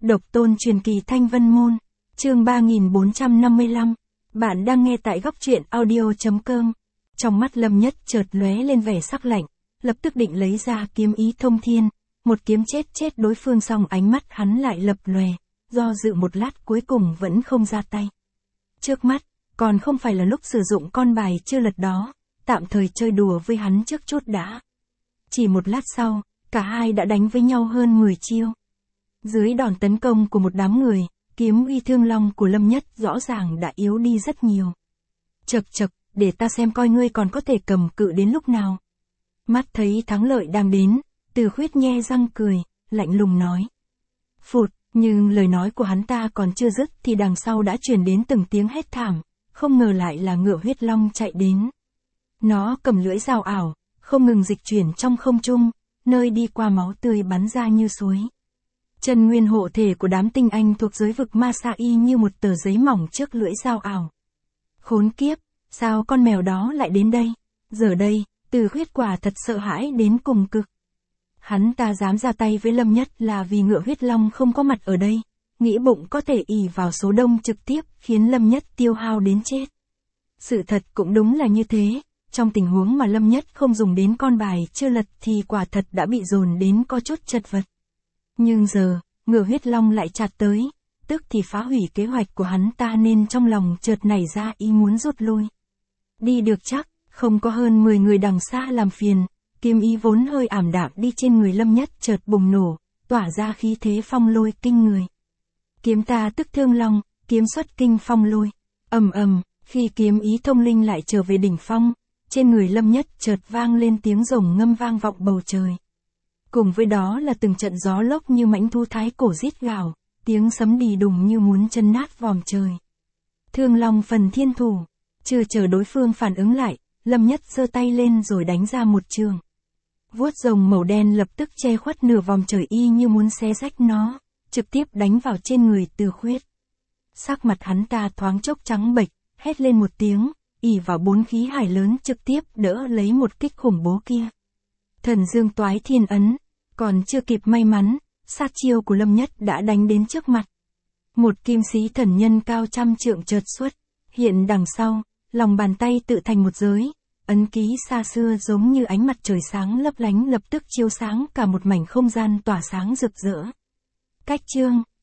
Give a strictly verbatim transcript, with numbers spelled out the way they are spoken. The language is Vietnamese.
Độc tôn truyền kỳ Thanh Vân Môn, chương ba nghìn bốn trăm năm mươi lăm. Bạn đang nghe tại góc truyện audio chấm com. Trong mắt Lâm Nhất chợt lóe lên vẻ sắc lạnh, lập tức định lấy ra kiếm ý thông thiên, một kiếm chết chết đối phương, xong ánh mắt hắn lại lập lòe, do dự một lát cuối cùng vẫn không ra tay. Trước mắt, còn không phải là lúc sử dụng con bài chưa lật đó, tạm thời chơi đùa với hắn trước chút đã. Chỉ một lát sau, cả hai đã đánh với nhau hơn mười chiêu. Dưới đòn tấn công của một đám người, kiếm uy Thương Long của Lâm Nhất rõ ràng đã yếu đi rất nhiều. Chậc chậc, để ta xem coi ngươi còn có thể cầm cự đến lúc nào. Mắt thấy thắng lợi đang đến, Từ Khuyết nhe răng cười, lạnh lùng nói. Phụt, nhưng lời nói của hắn ta còn chưa dứt thì đằng sau đã truyền đến từng tiếng hét thảm, không ngờ lại là ngựa huyết long chạy đến. Nó cầm lưỡi dao ảo, không ngừng dịch chuyển trong không trung, nơi đi qua máu tươi bắn ra như suối. Chân nguyên hộ thể của đám tinh anh thuộc giới vực ma sa y như một tờ giấy mỏng trước lưỡi dao ảo. Khốn kiếp, sao con mèo đó lại đến đây? Giờ đây, Từ Khuyết quả thật sợ hãi đến cùng cực. Hắn ta dám ra tay với Lâm Nhất là vì ngựa huyết long không có mặt ở đây, nghĩ bụng có thể ỷ vào số đông trực tiếp khiến Lâm Nhất tiêu hao đến chết. Sự thật cũng đúng là như thế, trong tình huống mà Lâm Nhất không dùng đến con bài chưa lật thì quả thật đã bị dồn đến có chút chật vật. Nhưng giờ, ngựa huyết long lại chặt tới, tức thì phá hủy kế hoạch của hắn ta nên trong lòng chợt nảy ra ý muốn rút lui. Đi được chắc, không có hơn mười người đằng xa làm phiền, kiếm ý vốn hơi ảm đạm đi trên người Lâm Nhất chợt bùng nổ, tỏa ra khí thế phong lôi kinh người. Kiếm ta tức Thương Long, kiếm xuất kinh phong lôi. Ầm ầm, khi kiếm ý thông linh lại trở về đỉnh phong, trên người Lâm Nhất chợt vang lên tiếng rồng ngâm vang vọng bầu trời. Cùng với đó là từng trận gió lốc như mãnh thú thái cổ rít gào, tiếng sấm đì đùng như muốn chân nát vòm trời. Thương Long phần thiên thủ, chưa chờ đối phương phản ứng lại, Lâm Nhất giơ tay lên rồi đánh ra một trường. Vuốt rồng màu đen lập tức che khuất nửa vòm trời y như muốn xé rách nó, trực tiếp đánh vào trên người Từ Khuyết. Sắc mặt hắn ta thoáng chốc trắng bệch, hét lên một tiếng, ỷ vào bốn khí hải lớn trực tiếp đỡ lấy một kích khủng bố kia. Thần Dương Toái Thiên Ấn, còn chưa kịp may mắn, sát chiêu của Lâm Nhất đã đánh đến trước mặt. Một kim sĩ thần nhân cao trăm trượng chợt xuất, hiện đằng sau, lòng bàn tay tự thành một giới, ấn ký xa xưa giống như ánh mặt trời sáng lấp lánh lập tức chiếu sáng cả một mảnh không gian tỏa sáng rực rỡ. Cách chương